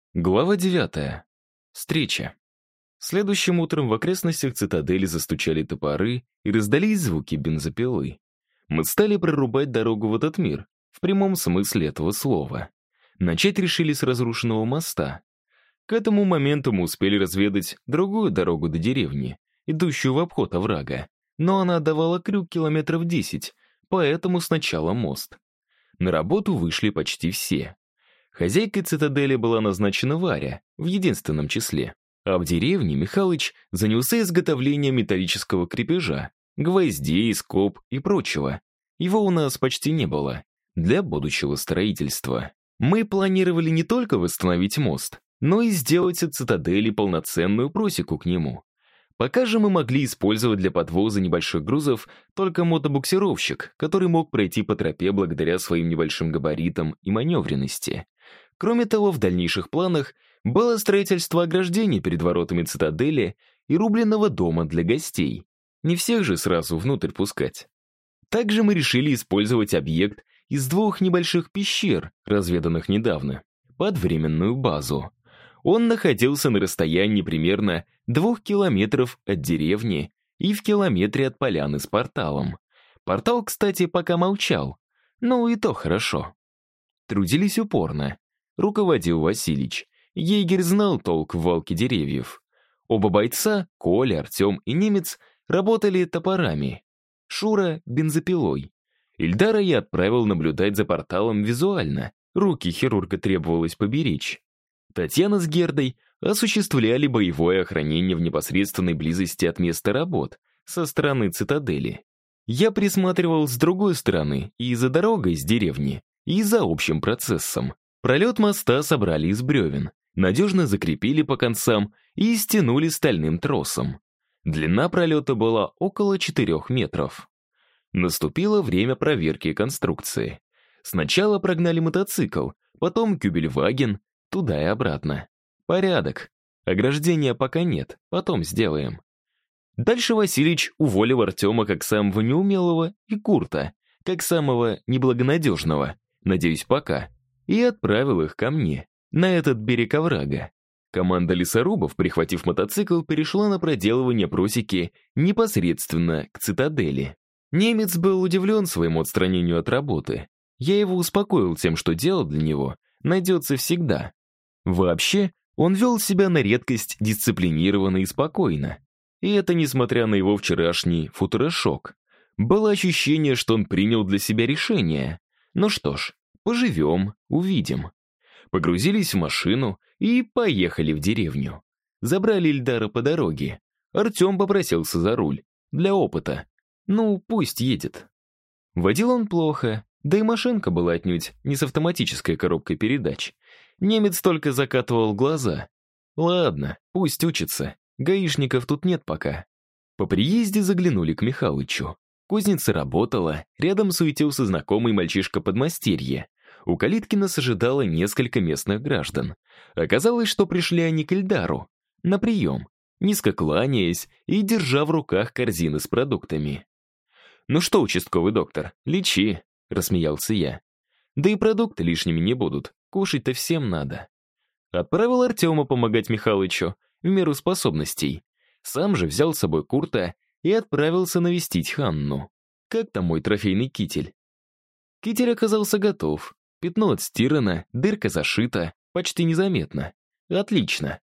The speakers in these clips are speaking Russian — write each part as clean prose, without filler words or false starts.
Глава 9. Встреча. Следующим утром в окрестностях цитадели застучали топоры и раздались звуки бензопилы. Мы стали прорубать дорогу в этот мир, в прямом смысле этого слова. Начать решили с разрушенного моста. К этому моменту мы успели разведать другую дорогу до деревни, идущую в обход оврага, но она давала крюк километров 10, поэтому сначала мост. На работу вышли почти все. Хозяйкой цитадели была назначена Варя, в единственном числе. А в деревне Михалыч занялся изготовлением металлического крепежа, гвоздей, скоб и прочего. Его у нас почти не было, для будущего строительства. Мы планировали не только восстановить мост, но и сделать от цитадели полноценную просеку к нему. Пока же мы могли использовать для подвоза небольших грузов только мотобуксировщик, который мог пройти по тропе благодаря своим небольшим габаритам и маневренности. Кроме того, в дальнейших планах было строительство ограждений перед воротами цитадели и рубленного дома для гостей. Не всех же сразу внутрь пускать. Также мы решили использовать объект из 2 небольших пещер, разведанных недавно, под временную базу. Он находился на расстоянии примерно 2 километров от деревни и в километре от поляны с порталом. Портал, кстати, пока молчал, но и то хорошо. Трудились упорно. Руководил Василич. Егерь знал толк в валке деревьев. Оба бойца, Коля, Артем и немец, работали топорами. Шура — бензопилой. Ильдара я отправил наблюдать за порталом визуально. Руки хирурга требовалось поберечь. Татьяна с Гердой осуществляли боевое охранение в непосредственной близости от места работ, со стороны цитадели. Я присматривал с другой стороны, и за дорогой с деревни, и за общим процессом. Пролет моста собрали из бревен, надежно закрепили по концам и стянули стальным тросом. Длина пролета была около 4 метров. Наступило время проверки конструкции. Сначала прогнали мотоцикл, потом кюбельваген, туда и обратно. Порядок. Ограждения пока нет, потом сделаем. Дальше Василич уволил Артема как самого неумелого и Курта, как самого неблагонадежного, надеюсь, пока, и отправил их ко мне, на этот берег оврага. Команда лесорубов, прихватив мотоцикл, перешла на проделывание просеки непосредственно к цитадели. Немец был удивлен своему отстранению от работы. Я его успокоил тем, что дело для него найдется всегда. Вообще, он вел себя на редкость дисциплинированно и спокойно. И это несмотря на его вчерашний футурошок. Было ощущение, что он принял для себя решение. Ну что ж, поживем, увидим. Погрузились в машину и поехали в деревню. Забрали Ильдара по дороге. Артем попросился за руль. Для опыта. Ну, пусть едет. Водил он плохо, да и машинка была отнюдь не с автоматической коробкой передач. Немец только закатывал глаза. Ладно, пусть учится. Гаишников тут нет пока. По приезде заглянули к Михалычу. Кузница работала, рядом суетился знакомый мальчишка-подмастерье. У калитки нас ожидало несколько местных граждан. Оказалось, что пришли они к Ильдару. На прием, низко кланяясь и держа в руках корзины с продуктами. «Ну что, участковый доктор, лечи», — рассмеялся я. «Да и продукты лишними не будут, кушать-то всем надо». Отправил Артема помогать Михалычу в меру способностей. Сам же взял с собой Курта и отправился навестить Ханну. «Как там мой трофейный китель?» Китель оказался готов. Пятно отстирано, дырка зашита, почти незаметно. Отлично.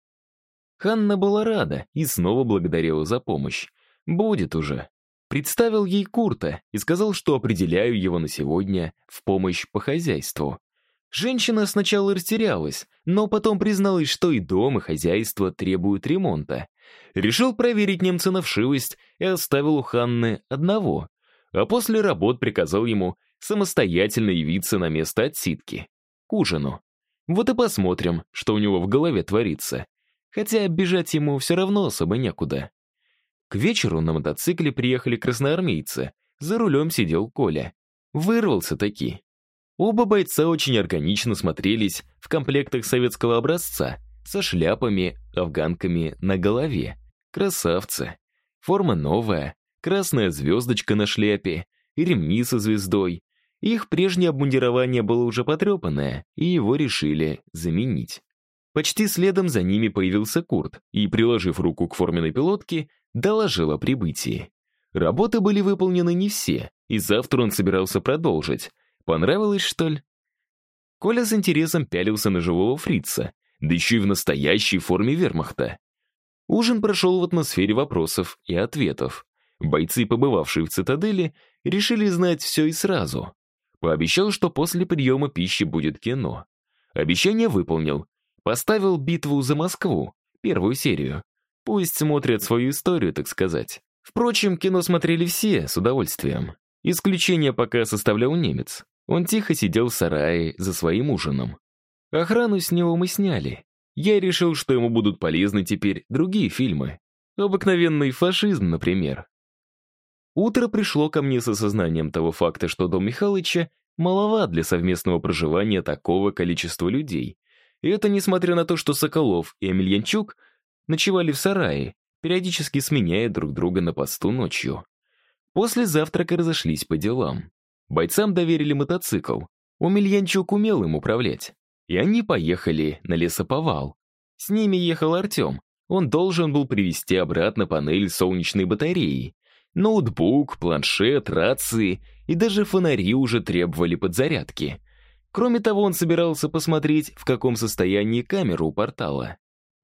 Ханна была рада и снова благодарила за помощь. Будет уже. Представил ей Курта и сказал, что определяю его на сегодня в помощь по хозяйству. Женщина сначала растерялась, но потом призналась, что и дом, и хозяйство требуют ремонта. Решил проверить немца на вшивость и оставил у Ханны одного, а после работ приказал ему самостоятельно явиться на место отсидки, к ужину. Вот и посмотрим, что у него в голове творится. Хотя бежать ему все равно особо некуда. К вечеру на мотоцикле приехали красноармейцы, за рулем сидел Коля. Вырвался таки. Оба бойца очень органично смотрелись в комплектах советского образца, со шляпами, афганками на голове. Красавцы. Форма новая, красная звездочка на шляпе и ремни со звездой. Их прежнее обмундирование было уже потрепанное, и его решили заменить. Почти следом за ними появился Курт и, приложив руку к форменной пилотке, доложил о прибытии. Работы были выполнены не все, и завтра он собирался продолжить. Понравилось, что ли? Коля с интересом пялился на живого фрица, да еще и в настоящей форме вермахта. Ужин прошел в атмосфере вопросов и ответов. Бойцы, побывавшие в цитадели, решили знать все и сразу. Пообещал, что после приема пищи будет кино. Обещание выполнил. Поставил «Битву за Москву», первую серию. Пусть смотрят свою историю, так сказать. Впрочем, кино смотрели все с удовольствием. Исключение пока составлял немец. Он тихо сидел в сарае за своим ужином. Охрану с него мы сняли. Я решил, что ему будут полезны теперь другие фильмы. Обыкновенный фашизм, например. Утро пришло ко мне с осознанием того факта, что дом Михалыча маловат для совместного проживания такого количества людей. И это несмотря на то, что Соколов и Емельянчук ночевали в сарае, периодически сменяя друг друга на посту ночью. После завтрака разошлись по делам. Бойцам доверили мотоцикл. Емельянчук умел им управлять. И они поехали на лесоповал. С ними ехал Артем. Он должен был привезти обратно панель солнечной батареи. Ноутбук, планшет, рации и даже фонари уже требовали подзарядки. Кроме того, он собирался посмотреть, в каком состоянии камера у портала.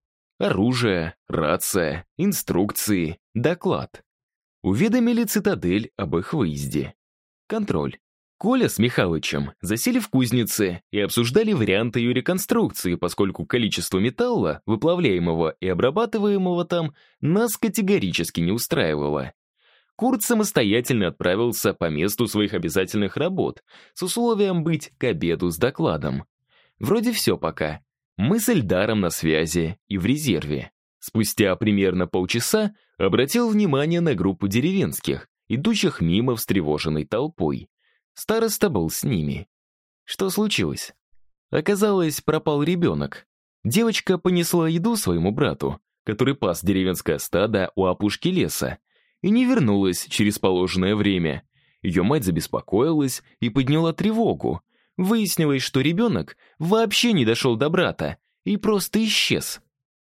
Оружие, рация, инструкции, доклад. Уведомили цитадель об их выезде. Контроль. Коля с Михалычем засели в кузнице и обсуждали варианты ее реконструкции, поскольку количество металла, выплавляемого и обрабатываемого там, нас категорически не устраивало. Курт самостоятельно отправился по месту своих обязательных работ с условием быть к обеду с докладом. Вроде все пока. Мы с Эльдаром на связи и в резерве. Спустя примерно полчаса обратил внимание на группу деревенских, идущих мимо встревоженной толпой. Староста был с ними. Что случилось? Оказалось, пропал ребенок. Девочка понесла еду своему брату, который пас деревенское стадо у опушки леса, и не вернулась через положенное время. Ее мать забеспокоилась и подняла тревогу. Выяснилось, что ребенок вообще не дошел до брата и просто исчез.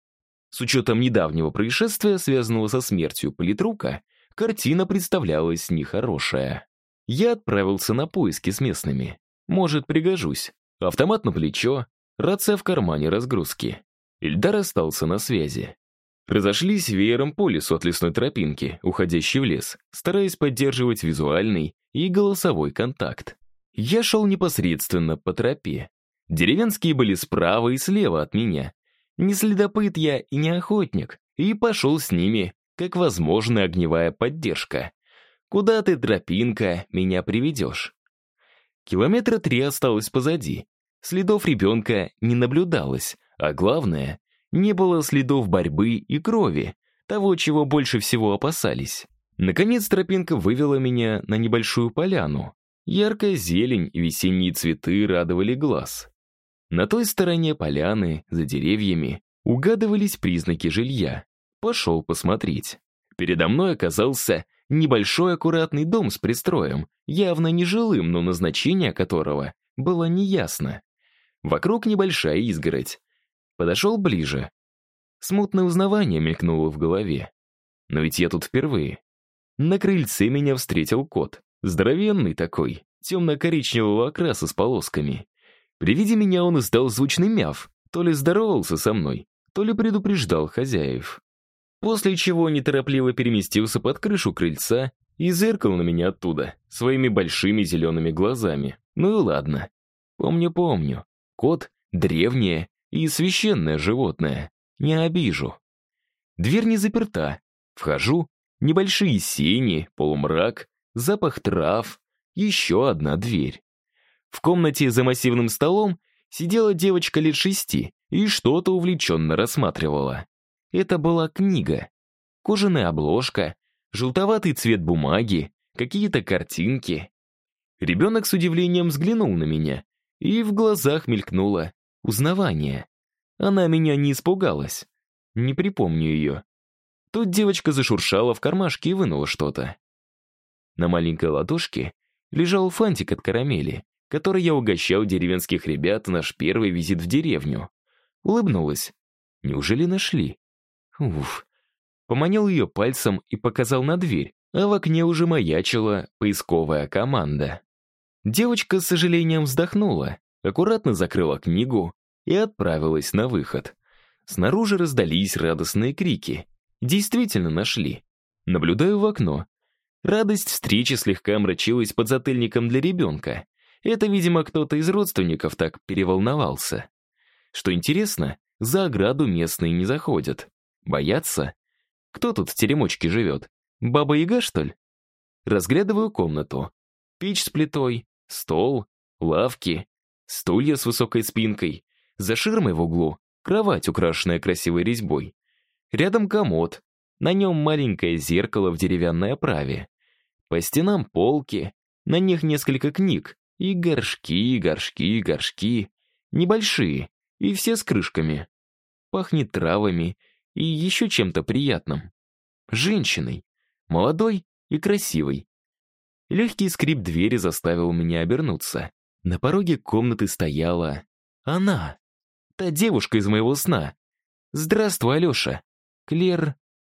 С учетом недавнего происшествия, связанного со смертью политрука, картина представлялась нехорошая. Я отправился на поиски с местными. Может, пригожусь. Автомат на плечо, рация в кармане разгрузки. Ильдар остался на связи. Разошлись веером по лесу от лесной тропинки, уходящей в лес, стараясь поддерживать визуальный и голосовой контакт. Я шел непосредственно по тропе. Деревенские были справа и слева от меня. Не следопыт я и не охотник, и пошел с ними, как возможная огневая поддержка. Куда ты, тропинка, меня приведешь? 3 километра осталось позади. Следов ребенка не наблюдалось, а главное, не было следов борьбы и крови, того, чего больше всего опасались. Наконец тропинка вывела меня на небольшую поляну. Яркая зелень и весенние цветы радовали глаз. На той стороне поляны, за деревьями, угадывались признаки жилья. Пошел посмотреть. Передо мной оказался небольшой аккуратный дом с пристроем, явно нежилым, но назначение которого было неясно. Вокруг небольшая изгородь. Подошел ближе. Смутное узнавание мелькнуло в голове. Но ведь я тут впервые. На крыльце меня встретил кот. Здоровенный такой, темно-коричневого окраса с полосками. При виде меня он издал звучный мяв, то ли здоровался со мной, то ли предупреждал хозяев. После чего неторопливо переместился под крышу крыльца и зыркал на меня оттуда, своими большими зелеными глазами. Ну и ладно. Помню. Кот — древнее и священное животное. Не обижу. Дверь не заперта. Вхожу. Небольшие сени, полумрак, запах трав, еще одна дверь. В комнате за массивным столом сидела девочка лет 6 и что-то увлеченно рассматривала. Это была книга. Кожаная обложка, желтоватый цвет бумаги, какие-то картинки. Ребенок с удивлением взглянул на меня, и в глазах мелькнуло узнавание. Она меня не испугалась. Не припомню ее. Тут девочка зашуршала в кармашке и вынула что-то. На маленькой ладошке лежал фантик от карамели, который я угощал деревенских ребят в наш первый визит в деревню. Улыбнулась. Неужели нашли? Уф. Поманил ее пальцем и показал на дверь, а в окне уже маячила поисковая команда. Девочка с сожалением вздохнула, аккуратно закрыла книгу и отправилась на выход. Снаружи раздались радостные крики. Действительно нашли. Наблюдаю в окно. Радость встречи слегка омрачилась подзатыльником для ребенка. Это, видимо, кто-то из родственников так переволновался. Что интересно, за ограду местные не заходят. Боятся? Кто тут в теремочке живет? Баба-яга, что ли? Разглядываю комнату. Печь с плитой, стол, лавки, стулья с высокой спинкой. За ширмой в углу кровать, украшенная красивой резьбой. Рядом комод. На нем маленькое зеркало в деревянной оправе. По стенам полки, на них несколько книг. И горшки, горшки, горшки. Небольшие, и все с крышками. Пахнет травами и еще чем-то приятным. Женщиной. Молодой и красивой. Легкий скрип двери заставил меня обернуться. На пороге комнаты стояла она. Та девушка из моего сна. «Здравствуй, Алеша». Клер...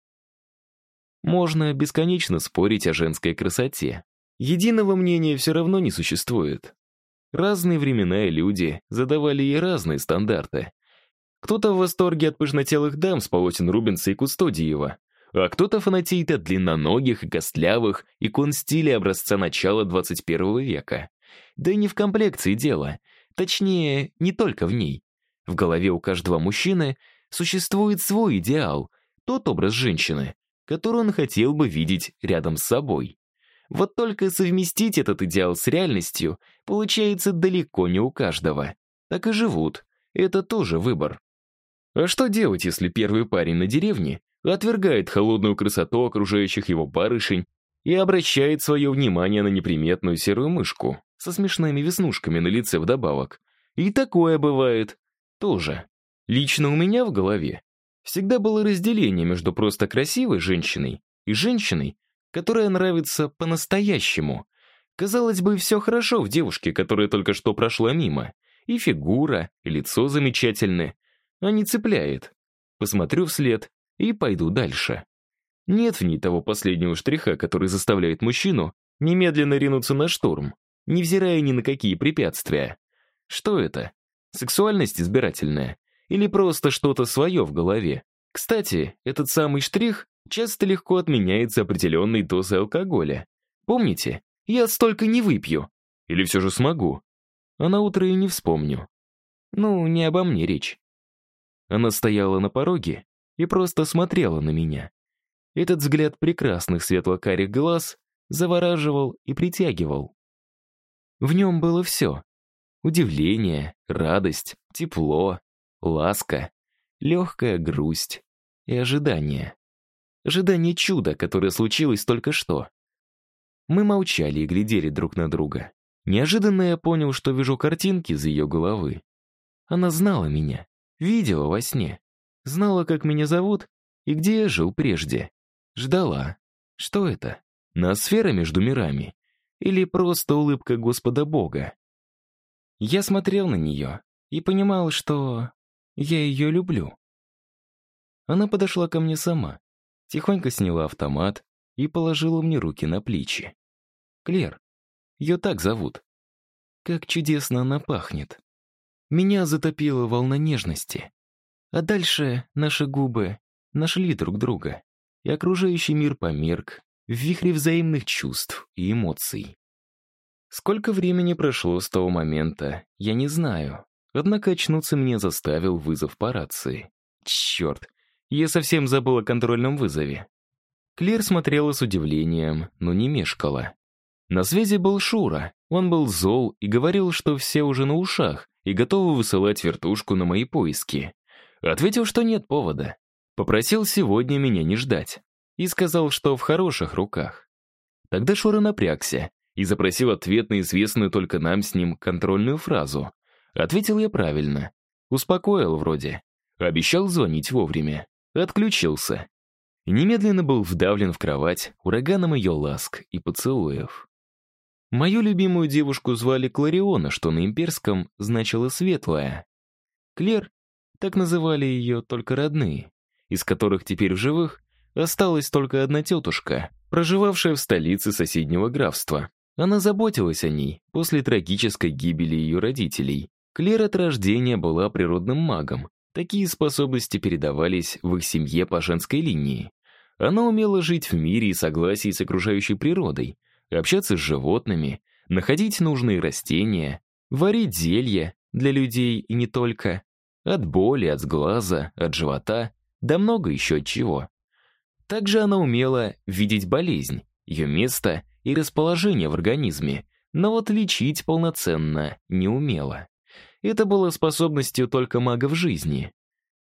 Можно бесконечно спорить о женской красоте. Единого мнения все равно не существует. Разные времена и люди задавали ей разные стандарты. Кто-то в восторге от пышнотелых дам с полотен Рубенса и Кустодиева, а кто-то фанатеет от длинноногих и костлявых икон стиля образца начала 21 века. Да и не в комплекции дело. Точнее, не только в ней. В голове у каждого мужчины существует свой идеал, тот образ женщины, который он хотел бы видеть рядом с собой. Вот только совместить этот идеал с реальностью получается далеко не у каждого. Так и живут. Это тоже выбор. А что делать, если первый парень на деревне отвергает холодную красоту окружающих его барышень и обращает свое внимание на неприметную серую мышку со смешными веснушками на лице вдобавок? И такое бывает. Тоже. Лично у меня в голове всегда было разделение между просто красивой женщиной и женщиной, которая нравится по-настоящему. Казалось бы, все хорошо в девушке, которая только что прошла мимо. И фигура, и лицо замечательны, а не цепляет. Посмотрю вслед и пойду дальше. Нет в ней того последнего штриха, который заставляет мужчину немедленно ринуться на штурм, невзирая ни на какие препятствия. Что это? Сексуальность избирательная? Или просто что-то свое в голове? Кстати, этот самый штрих часто легко отменяется определенной дозой алкоголя. Помните? Я столько не выпью. Или все же смогу? А на утро и не вспомню. Ну, не обо мне речь. Она стояла на пороге и просто смотрела на меня. Этот взгляд прекрасных светло-карих глаз завораживал и притягивал. В нем было все. Удивление, радость, тепло, ласка, легкая грусть и ожидание. Ожидание чуда, которое случилось только что. Мы молчали и глядели друг на друга. Неожиданно я понял, что вижу картинки из ее головы. Она знала меня, видела во сне. Знала, как меня зовут и где я жил прежде. Ждала. Что это? Ноосфера между мирами? Или просто улыбка Господа Бога? Я смотрел на нее и понимал, что я ее люблю. Она подошла ко мне сама, тихонько сняла автомат и положила мне руки на плечи. Клер. Ее так зовут. Как чудесно она пахнет. Меня затопила волна нежности. А дальше наши губы нашли друг друга, и окружающий мир померк в вихре взаимных чувств и эмоций. Сколько времени прошло с того момента, я не знаю. Однако очнуться меня заставил вызов по рации. Черт, я совсем забыл о контрольном вызове. Клер смотрела с удивлением, но не мешкала. На связи был Шура. Он был зол и говорил, что все уже на ушах и готовы высылать вертушку на мои поиски. Ответил, что нет повода. Попросил сегодня меня не ждать. И сказал, что в хороших руках. Тогда Шура напрягся и запросил ответ на известную только нам с ним контрольную фразу. Ответил я правильно. Успокоил вроде. Обещал звонить вовремя. Отключился. И немедленно был вдавлен в кровать ураганом ее ласк и поцелуев. Мою любимую девушку звали Клариона, что на имперском значило «светлая». Клер Так называли ее только родные, из которых теперь в живых осталась только одна тетушка, проживавшая в столице соседнего графства. Она заботилась о ней после трагической гибели ее родителей. Клэр от рождения была природным магом. Такие способности передавались в их семье по женской линии. Она умела жить в мире и согласии с окружающей природой, общаться с животными, находить нужные растения, варить зелья для людей и не только, от боли, от сглаза, от живота, да много еще от чего. Также она умела видеть болезнь, ее место и расположение в организме, но вот лечить полноценно не умела. Это было способностью только магов жизни.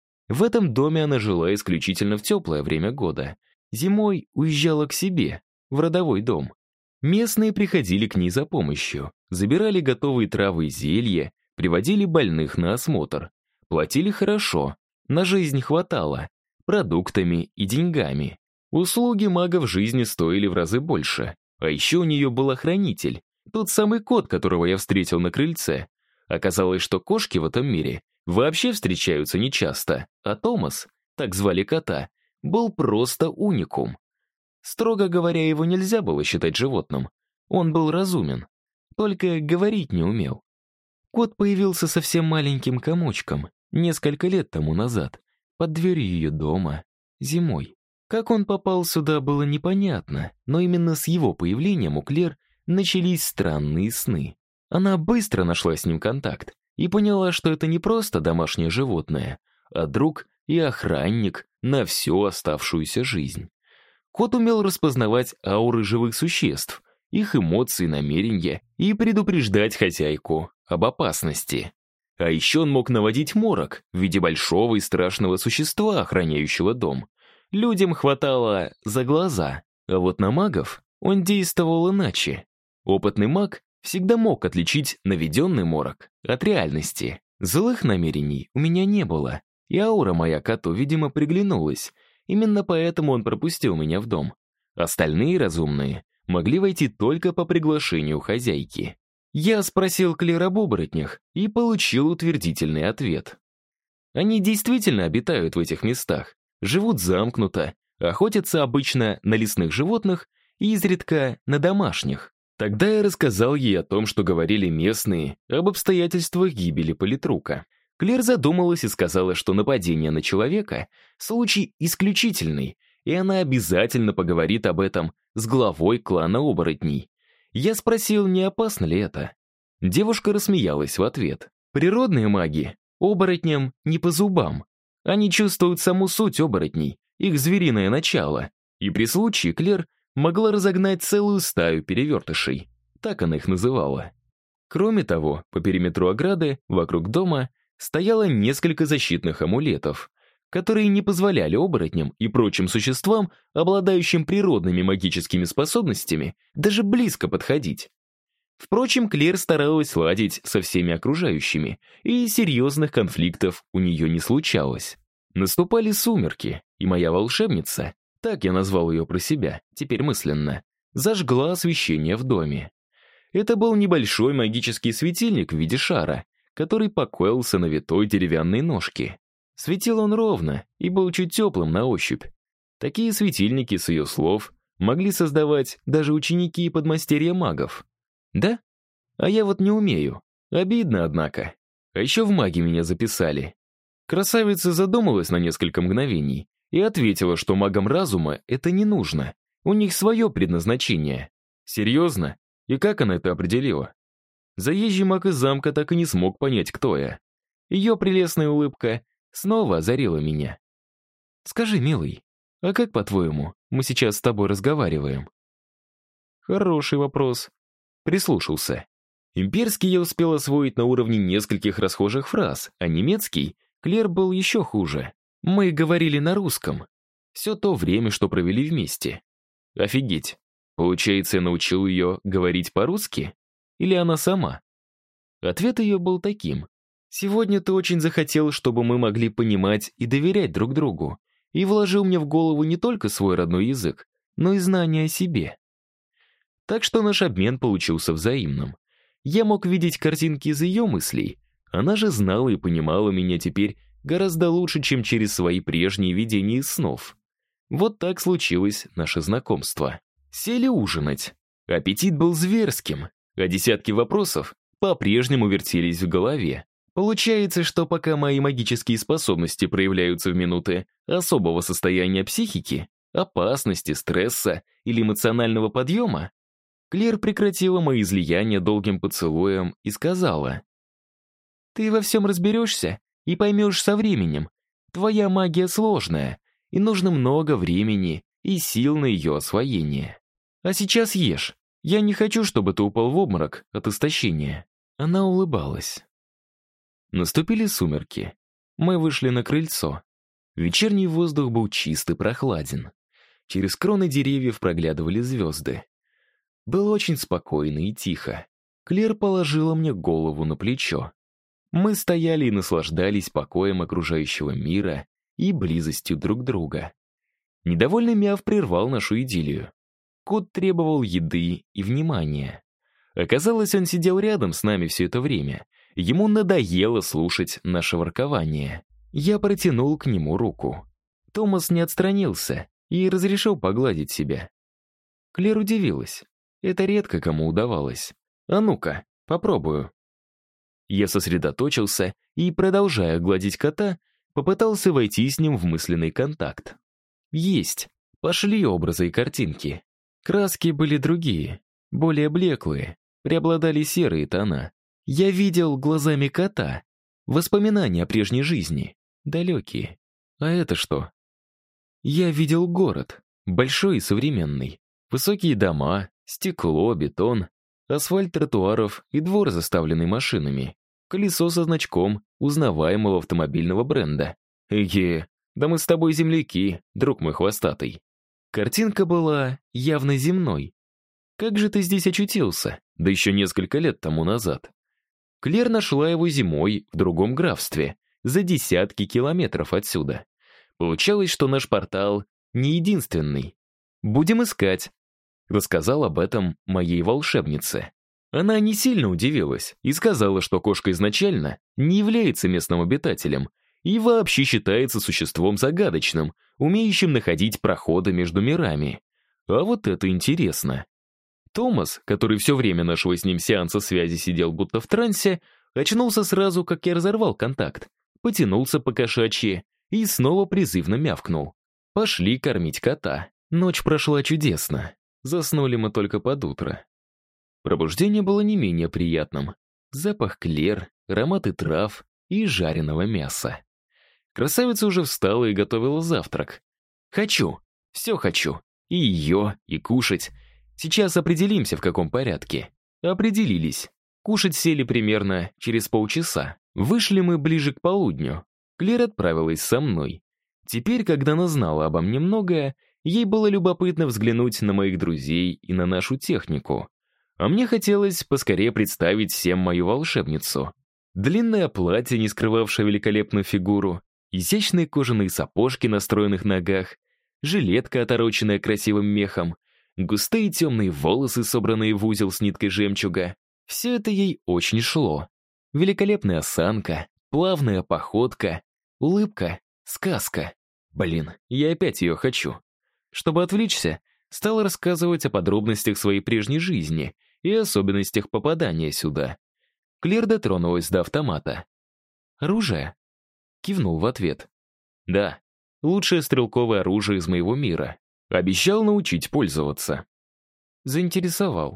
В этом доме она жила исключительно в теплое время года. Зимой уезжала к себе, в родовой дом. Местные приходили к ней за помощью, забирали готовые травы и зелья, приводили больных на осмотр. Платили хорошо, на жизнь хватало, продуктами и деньгами. Услуги магов жизни стоили в разы больше. А еще у нее был охранитель, тот самый кот, которого я встретил на крыльце. Оказалось, что кошки в этом мире вообще встречаются нечасто, а Томас, так звали кота, был просто уникум. Строго говоря, его нельзя было считать животным. Он был разумен, только говорить не умел. Кот появился совсем маленьким комочком несколько лет тому назад, под дверью ее дома, зимой. Как он попал сюда, было непонятно, но именно с его появлением у Клэр начались странные сны. Она быстро нашла с ним контакт и поняла, что это не просто домашнее животное, а друг и охранник на всю оставшуюся жизнь. Кот умел распознавать ауры живых существ, их эмоции, намерения и предупреждать хозяйку об опасности. А еще он мог наводить морок в виде большого и страшного существа, охраняющего дом. Людям хватало за глаза, а вот на магов он действовал иначе. Опытный маг всегда мог отличить наведенный морок от реальности. Злых намерений у меня не было, и аура моя коту, видимо, приглянулась. Именно поэтому он пропустил меня в дом. Остальные разумные могли войти только по приглашению хозяйки. Я спросил Клэр об оборотнях и получил утвердительный ответ. Они действительно обитают в этих местах, живут замкнуто, охотятся обычно на лесных животных и изредка на домашних. Тогда я рассказал ей о том, что говорили местные, об обстоятельствах гибели политрука. Клэр задумалась и сказала, что нападение на человека — случай исключительный, и она обязательно поговорит об этом с главой клана оборотней. Я спросил, не опасно ли это. Девушка рассмеялась в ответ. Природные маги оборотням не по зубам. Они чувствуют саму суть оборотней, их звериное начало, и при случае Клэр могла разогнать целую стаю перевертышей. Так она их называла. Кроме того, по периметру ограды, вокруг дома, стояло несколько защитных амулетов, которые не позволяли оборотням и прочим существам, обладающим природными магическими способностями, даже близко подходить. Впрочем, Клэр старалась ладить со всеми окружающими, и серьезных конфликтов у нее не случалось. Наступали сумерки, и моя волшебница, так я назвал ее про себя, теперь мысленно, зажгла освещение в доме. Это был небольшой магический светильник в виде шара, который покоился на витой деревянной ножке. Светил он ровно и был чуть теплым на ощупь. Такие светильники, с ее слов, могли создавать даже ученики и подмастерья магов. Да? А я вот не умею. Обидно, однако. А еще в маги меня записали. Красавица задумалась на несколько мгновений и ответила, что магам разума это не нужно. У них свое предназначение. Серьезно? И как она это определила? Заезжий маг из замка так и не смог понять, кто я. Ее прелестная улыбка снова озарила меня. «Скажи, милый, а как, по-твоему, мы сейчас с тобой разговариваем?» Хороший вопрос. Прислушался. Имперский я успел освоить на уровне нескольких расхожих фраз, а немецкий Клэр был еще хуже. Мы говорили на русском. Все то время, что провели вместе. Офигеть. Получается, я научил ее говорить по-русски? Или она сама? Ответ ее был таким. «Сегодня ты очень захотел, чтобы мы могли понимать и доверять друг другу, и вложил мне в голову не только свой родной язык, но и знания о себе». Так что наш обмен получился взаимным. Я мог видеть картинки из ее мыслей, она же знала и понимала меня теперь гораздо лучше, чем через свои прежние видения из снов. Вот так случилось наше знакомство. Сели ужинать. Аппетит был зверским, а десятки вопросов по-прежнему вертелись в голове. Получается, что пока мои магические способности проявляются в минуты особого состояния психики, опасности, стресса или эмоционального подъема, Клэр прекратила мои излияния долгим поцелуем и сказала: «Ты во всем разберешься и поймешь со временем. Твоя магия сложная, и нужно много времени и сил на ее освоение. А сейчас ешь. Я не хочу, чтобы ты упал в обморок от истощения». Она улыбалась. Наступили сумерки. Мы вышли на крыльцо. Вечерний воздух был чист и прохладен. Через кроны деревьев проглядывали звезды. Было очень спокойно и тихо. Клэр положила мне голову на плечо. Мы стояли и наслаждались покоем окружающего мира и близостью друг друга. Недовольный мяв прервал нашу идиллию. Кот требовал еды и внимания. Оказалось, он сидел рядом с нами все это время. Ему надоело слушать наше воркование. Я протянул к нему руку. Томас не отстранился и разрешил погладить себя. Клэр удивилась. Это редко кому удавалось. «А ну-ка, попробую». Я сосредоточился и, продолжая гладить кота, попытался войти с ним в мысленный контакт. Есть. Пошли образы и картинки. Краски были другие, более блеклые, преобладали серые тона. Я видел глазами кота. Воспоминания о прежней жизни. Далекие. А это что? Я видел город. Большой и современный. Высокие дома, стекло, бетон, асфальт тротуаров и двор, заставленный машинами. Колесо со значком узнаваемого автомобильного бренда. Да мы с тобой земляки, друг мой хвостатый. Картинка была явно земной. Как же ты здесь очутился? Да еще несколько лет тому назад. Клэр нашла его зимой в другом графстве, за десятки километров отсюда. Получалось, что наш портал не единственный. Будем искать. Рассказал об этом моей волшебнице. Она не сильно удивилась и сказала, что кошка изначально не является местным обитателем и вообще считается существом загадочным, умеющим находить проходы между мирами. А вот это интересно. Томас, который все время нашего с ним сеанса связи сидел будто в трансе, очнулся сразу, как я разорвал контакт, потянулся по-кошачьи и снова призывно мявкнул. Пошли кормить кота. Ночь прошла чудесно. Заснули мы только под утро. Пробуждение было не менее приятным. Запах Клэр, ароматы трав и жареного мяса. Красавица уже встала и готовила завтрак. Хочу, все хочу. И ее, и кушать. Сейчас определимся, в каком порядке. Определились. Кушать сели примерно через полчаса. Вышли мы ближе к полудню. Клэр отправилась со мной. Теперь, когда она знала обо мне многое, ей было любопытно взглянуть на моих друзей и на нашу технику. А мне хотелось поскорее представить всем мою волшебницу. Длинное платье, не скрывавшее великолепную фигуру, изящные кожаные сапожки на стройных ногах, жилетка, отороченная красивым мехом, густые темные волосы, собранные в узел с ниткой жемчуга. Все это ей очень шло. Великолепная осанка, плавная походка, улыбка, сказка. Блин, я опять ее хочу. Чтобы отвлечься, стал рассказывать о подробностях своей прежней жизни и особенностях попадания сюда. Клэр дотронулась до автомата. «Оружие?» Кивнул в ответ. «Да, лучшее стрелковое оружие из моего мира. Обещал научить пользоваться». Заинтересовал.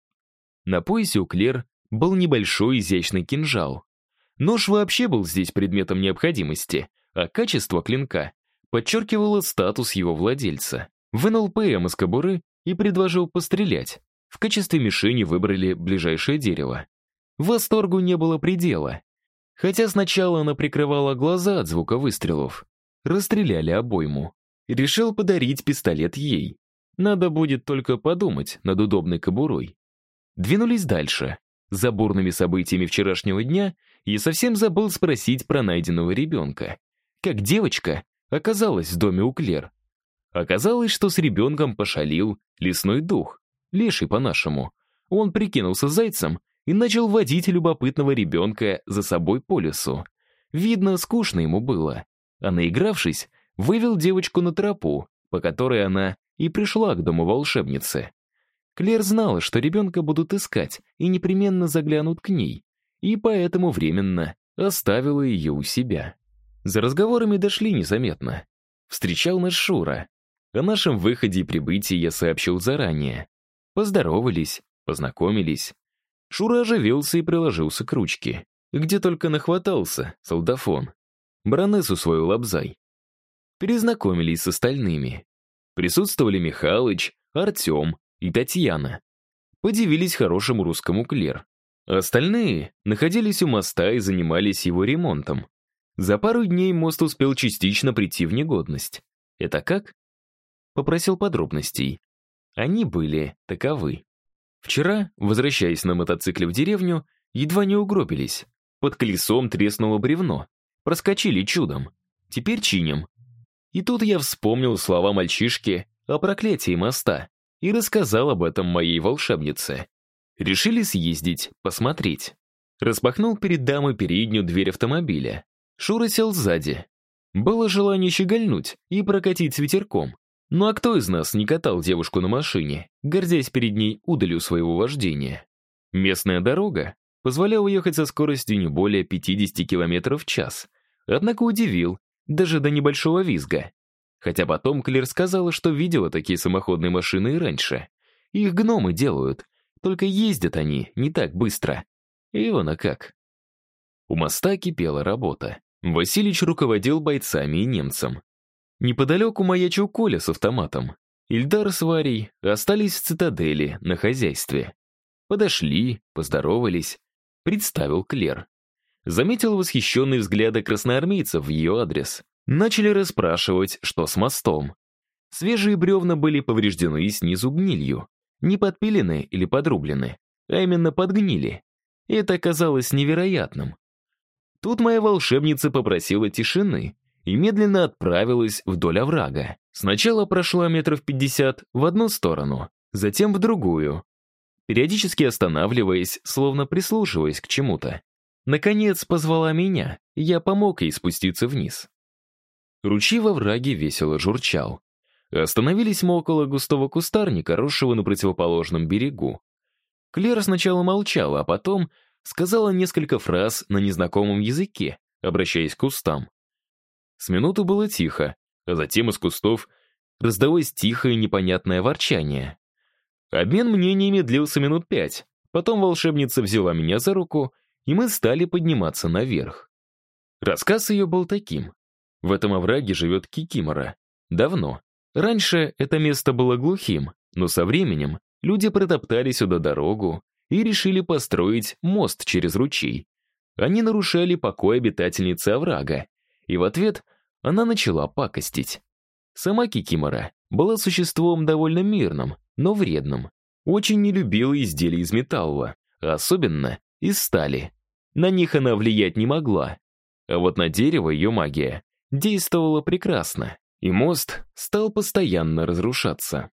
На поясе у Клэр был небольшой изящный кинжал. Нож вообще был здесь предметом необходимости, а качество клинка подчеркивало статус его владельца. Вынул ПМ из кобуры и предложил пострелять. В качестве мишени выбрали ближайшее дерево. Восторгу не было предела. Хотя сначала она прикрывала глаза от звука выстрелов. Расстреляли обойму. Решил подарить пистолет ей. Надо будет только подумать над удобной кобурой. Двинулись дальше. За бурными событиями вчерашнего дня я совсем забыл спросить про найденного ребенка. Как девочка оказалась в доме у Клэр. Оказалось, что с ребенком пошалил лесной дух, леший по-нашему. Он прикинулся зайцем и начал водить любопытного ребенка за собой по лесу. Видно, скучно ему было. А наигравшись, вывел девочку на тропу, по которой она и пришла к дому волшебницы. Клер знала, что ребенка будут искать и непременно заглянут к ней, и поэтому временно оставила ее у себя. За разговорами дошли незаметно. Встречал нас Шура. О нашем выходе и прибытии я сообщил заранее. Поздоровались, познакомились. Шура оживился и приложился к ручке. Где только нахватался, солдафон. Баронессу свою лобзай. Перезнакомились с остальными. Присутствовали Михалыч, Артем и Татьяна. Подивились хорошему русскому Клер. А остальные находились у моста и занимались его ремонтом. За пару дней мост успел частично прийти в негодность. Это как? Попросил подробностей. Они были таковы. Вчера, возвращаясь на мотоцикле в деревню, едва не угробились. Под колесом треснуло бревно. Проскочили чудом. Теперь чиним. И тут я вспомнил слова мальчишки о проклятии моста и рассказал об этом моей волшебнице. Решили съездить, посмотреть. Распахнул перед дамой переднюю дверь автомобиля. Шура сел сзади. Было желание щегольнуть и прокатить с ветерком. Ну а кто из нас не катал девушку на машине, гордясь перед ней удалью своего вождения? Местная дорога позволяла ехать со скоростью не более 50 км в час. Однако удивил, даже до небольшого визга. Хотя потом Клер сказала, что видела такие самоходные машины и раньше. Их гномы делают, только ездят они не так быстро. И вон а как. У моста кипела работа. Василич руководил бойцами и немцам. Неподалеку маячил Коля с автоматом. Ильдар с Варей остались в цитадели на хозяйстве. Подошли, поздоровались. Представил Клер. Заметил восхищенные взгляды красноармейцев в ее адрес. Начали расспрашивать, что с мостом. Свежие бревна были повреждены снизу гнилью. Не подпилены или подрублены, а именно подгнили. Это оказалось невероятным. Тут моя волшебница попросила тишины и медленно отправилась вдоль оврага. Сначала прошла метров 50 в одну сторону, затем в другую, периодически останавливаясь, словно прислушиваясь к чему-то. Наконец позвала меня, и я помог ей спуститься вниз. Ручей во враге весело журчал. Остановились мы около густого кустарника, росшего на противоположном берегу. Клера сначала молчала, а потом сказала несколько фраз на незнакомом языке, обращаясь к кустам. С минуту было тихо, а затем из кустов раздалось тихое непонятное ворчание. Обмен мнениями длился минут 5. Потом волшебница взяла меня за руку, и мы стали подниматься наверх. Рассказ ее был таким. В этом овраге живет кикимора. Давно. Раньше это место было глухим, но со временем люди протоптали сюда дорогу и решили построить мост через ручей. Они нарушали покой обитательницы оврага, и в ответ она начала пакостить. Сама кикимора была существом довольно мирным, но вредным. Очень не любила изделия из металла, а особенно из стали. На них она влиять не могла. А вот на дерево ее магия действовала прекрасно, и мост стал постоянно разрушаться.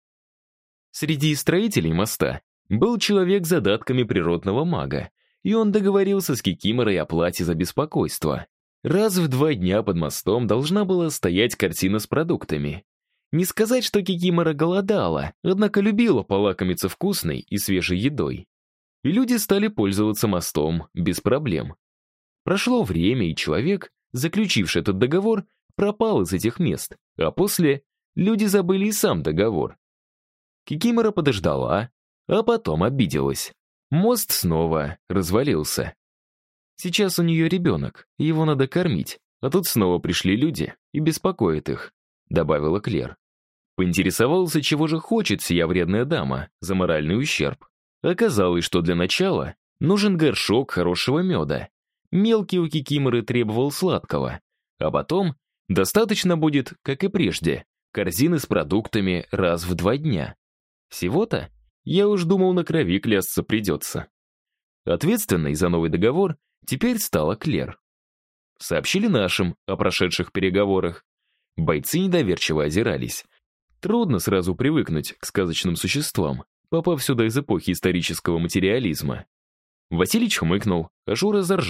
Среди строителей моста был человек с задатками природного мага, и он договорился с кикиморой о плате за беспокойство. Раз в 2 дня под мостом должна была стоять картина с продуктами. Не сказать, что кикимора голодала, однако любила полакомиться вкусной и свежей едой. И люди стали пользоваться мостом без проблем. Прошло время, и человек, заключивший этот договор, пропал из этих мест, а после люди забыли и сам договор. Кикимора подождала, а потом обиделась. Мост снова развалился. Сейчас у нее ребенок, его надо кормить, а тут снова пришли люди и беспокоят их, добавила Клер. Поинтересовался, чего же хочет сия вредная дама за моральный ущерб. Оказалось, что для начала нужен горшок хорошего меда. Мелкий у кикиморы требовал сладкого, а потом достаточно будет, как и прежде, корзины с продуктами раз в 2 дня. Всего-то я уж думал, на крови клясться придется. Ответственной за новый договор теперь стала Клер. Сообщили нашим о прошедших переговорах. Бойцы недоверчиво озирались. Трудно сразу привыкнуть к сказочным существам, попав сюда из эпохи исторического материализма. Василич хмыкнул, а Шура заржал,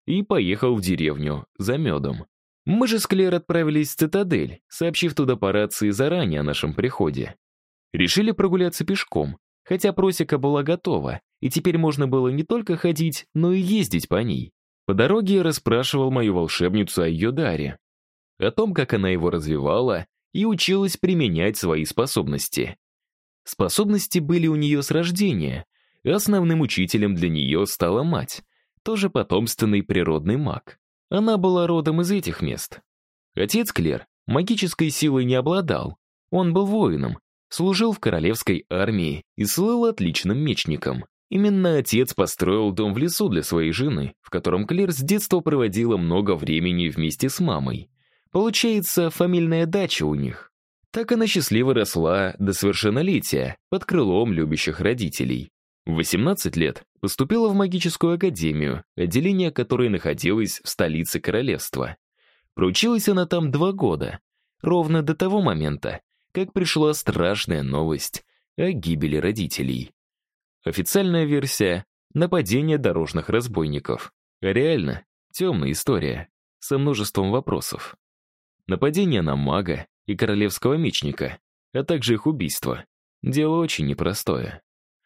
и поехал в деревню за медом. Мы же с Клэр отправились в цитадель, сообщив туда по рации заранее о нашем приходе. Решили прогуляться пешком, хотя просека была готова, и теперь можно было не только ходить, но и ездить по ней. По дороге я расспрашивал мою волшебницу о ее даре, о том, как она его развивала и училась применять свои способности. Способности были у нее с рождения, и основным учителем для нее стала мать, тоже потомственный природный маг. Она была родом из этих мест. Отец Клэр магической силой не обладал, он был воином, служил в королевской армии и слыл отличным мечником. Именно отец построил дом в лесу для своей жены, в котором Клэр с детства проводила много времени вместе с мамой. Получается, фамильная дача у них. Так она счастливо росла до совершеннолетия под крылом любящих родителей. В 18 лет поступила в магическую академию, отделение которой находилось в столице королевства. Проучилась она там 2 года, ровно до того момента, как пришла страшная новость о гибели родителей. Официальная версия — нападение дорожных разбойников. А реально — темная история, со множеством вопросов. Нападение на мага и королевского мечника, а также их убийство. Дело очень непростое.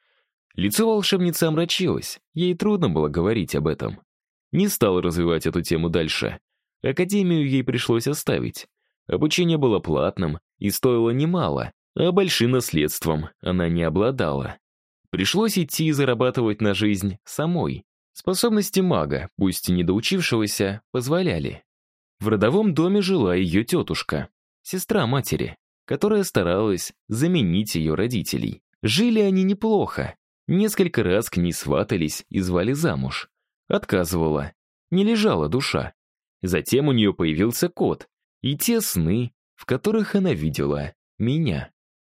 Лицо волшебницы омрачилось, ей трудно было говорить об этом. Не стал развивать эту тему дальше. Академию ей пришлось оставить. Обучение было платным и стоило немало, а большим наследством она не обладала. Пришлось идти и зарабатывать на жизнь самой. Способности мага, пусть и недоучившегося, позволяли. В родовом доме жила ее тетушка, сестра матери, которая старалась заменить ее родителей. Жили они неплохо. Несколько раз к ней сватались и звали замуж. Отказывала. Не лежала душа. Затем у нее появился кот и те сны, в которых она видела меня.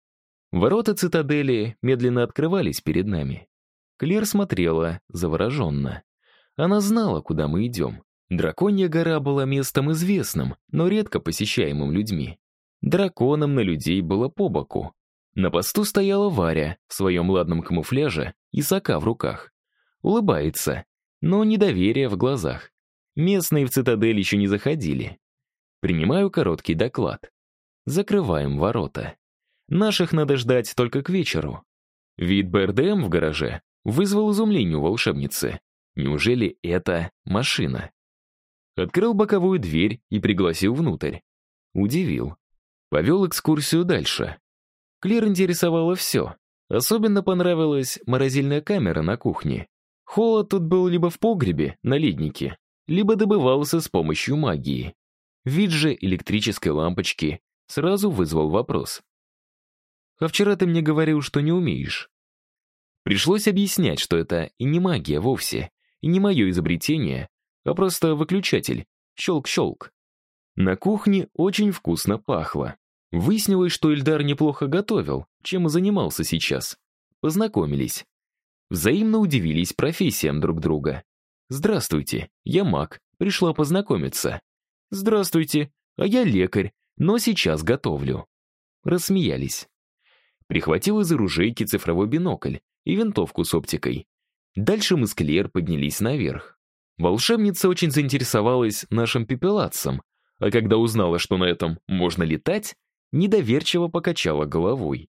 Ворота цитадели медленно открывались перед нами. Клэр смотрела завороженно. Она знала, куда мы идем. Драконья гора была местом известным, но редко посещаемым людьми. Драконам на людей было по боку. На посту стояла Варя в своем ладном камуфляже и сока в руках. Улыбается, но недоверие в глазах. Местные в цитадель еще не заходили. Принимаю короткий доклад. Закрываем ворота. Наших надо ждать только к вечеру. Вид БРДМ в гараже вызвал изумление у волшебницы. Неужели это машина? Открыл боковую дверь и пригласил внутрь. Удивил. Повел экскурсию дальше. Клэр интересовало все. Особенно понравилась морозильная камера на кухне. Холод тут был либо в погребе, на леднике, либо добывался с помощью магии. Вид же электрической лампочки сразу вызвал вопрос. «А вчера ты мне говорил, что не умеешь». Пришлось объяснять, что это и не магия вовсе, и не мое изобретение, а просто выключатель. Щелк-щелк. На кухне очень вкусно пахло. Выяснилось, что Ильдар неплохо готовил, чем и занимался сейчас. Познакомились. Взаимно удивились профессиям друг друга. «Здравствуйте, я маг, пришла познакомиться». «Здравствуйте, а я лекарь, но сейчас готовлю». Рассмеялись. Прихватил из оружейки цифровой бинокль и винтовку с оптикой. Дальше мы с Клэр поднялись наверх. Волшебница очень заинтересовалась нашим пепелацем, а когда узнала, что на этом можно летать, недоверчиво покачала головой.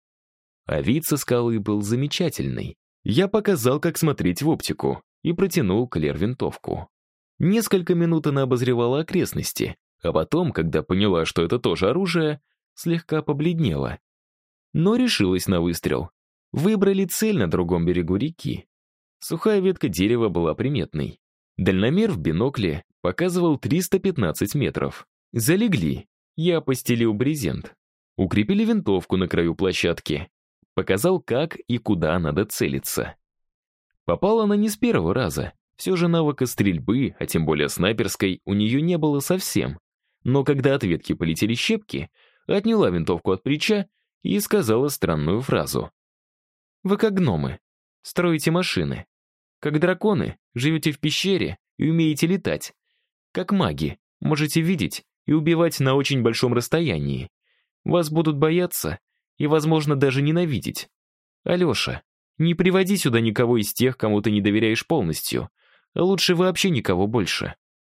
А вид со скалы был замечательный. Я показал, как смотреть в оптику, и протянул Клэр винтовку. Несколько минут она обозревала окрестности, а потом, когда поняла, что это тоже оружие, слегка побледнела. Но решилась на выстрел. Выбрали цель на другом берегу реки. Сухая ветка дерева была приметной. Дальномер в бинокле показывал 315 метров. Залегли. Я постелил брезент. Укрепили винтовку на краю площадки. Показал, как и куда надо целиться. Попала она не с первого раза. Все же навыка стрельбы, а тем более снайперской, у нее не было совсем. Но когда от ветки полетели щепки, отняла винтовку от плеча и сказала странную фразу. «Вы как гномы. Строите машины. Как драконы, живете в пещере и умеете летать. Как маги, можете видеть и убивать на очень большом расстоянии. Вас будут бояться и, возможно, даже ненавидеть. Алеша, не приводи сюда никого из тех, кому ты не доверяешь полностью. а лучше вообще никого больше.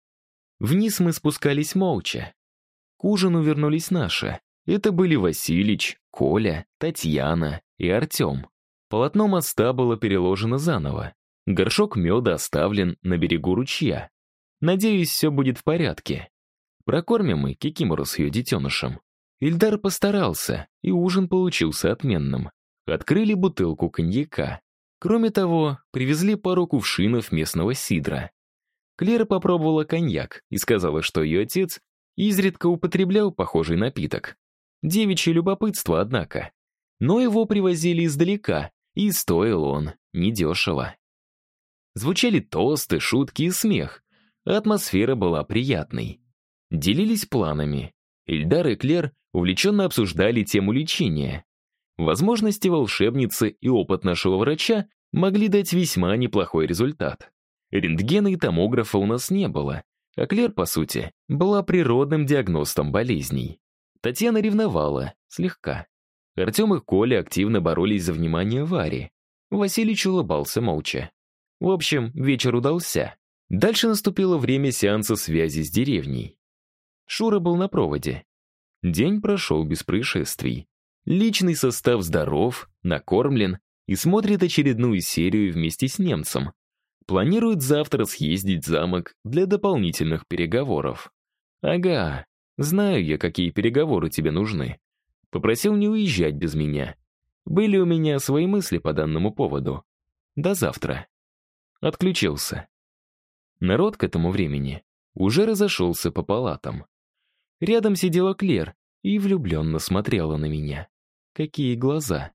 Вниз мы спускались молча. К ужину вернулись наши. Это были Василич, Коля, Татьяна и Артем. Полотно моста было переложено заново. Горшок меда оставлен на берегу ручья. Надеюсь, все будет в порядке. Прокормим мы Кикимору с ее детенышем. Ильдар постарался, и ужин получился отменным. Открыли бутылку коньяка. Кроме того, привезли пару кувшинов местного сидра. Клера попробовала коньяк и сказала, что ее отец изредка употреблял похожий напиток. Девичье любопытство, однако. Но его привозили издалека, и стоил он недешево. Звучали тосты, шутки и смех. Атмосфера была приятной. Делились планами. Ильдар и Клер увлеченно обсуждали тему лечения. Возможности волшебницы и опыт нашего врача могли дать весьма неплохой результат. Рентгена и томографа у нас не было, а Клер, по сути, была природным диагностом болезней. Татьяна ревновала, слегка. Артем и Коля активно боролись за внимание Вари. Василич улыбался молча. В общем, вечер удался. Дальше наступило время сеанса связи с деревней. Шура был на проводе. День прошел без происшествий. Личный состав здоров, накормлен и смотрит очередную серию вместе с немцем. Планирует завтра съездить в замок для дополнительных переговоров. Ага, знаю я, какие переговоры тебе нужны. Попросил не уезжать без меня. Были у меня свои мысли по данному поводу. До завтра. Отключился. Народ к этому времени уже разошелся по палатам. Рядом сидела Клер и влюбленно смотрела на меня. Какие глаза!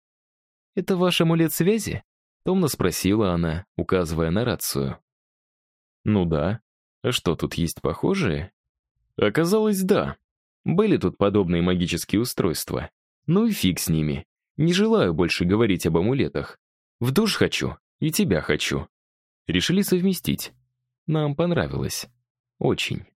«Это ваш амулет связи?» — томно спросила она, указывая на рацию. «Ну да. А что, тут есть похожие?» Оказалось, да. Были тут подобные магические устройства. Ну и фиг с ними. Не желаю больше говорить об амулетах. В душ хочу и тебя хочу. Решили совместить. Нам понравилось. Очень.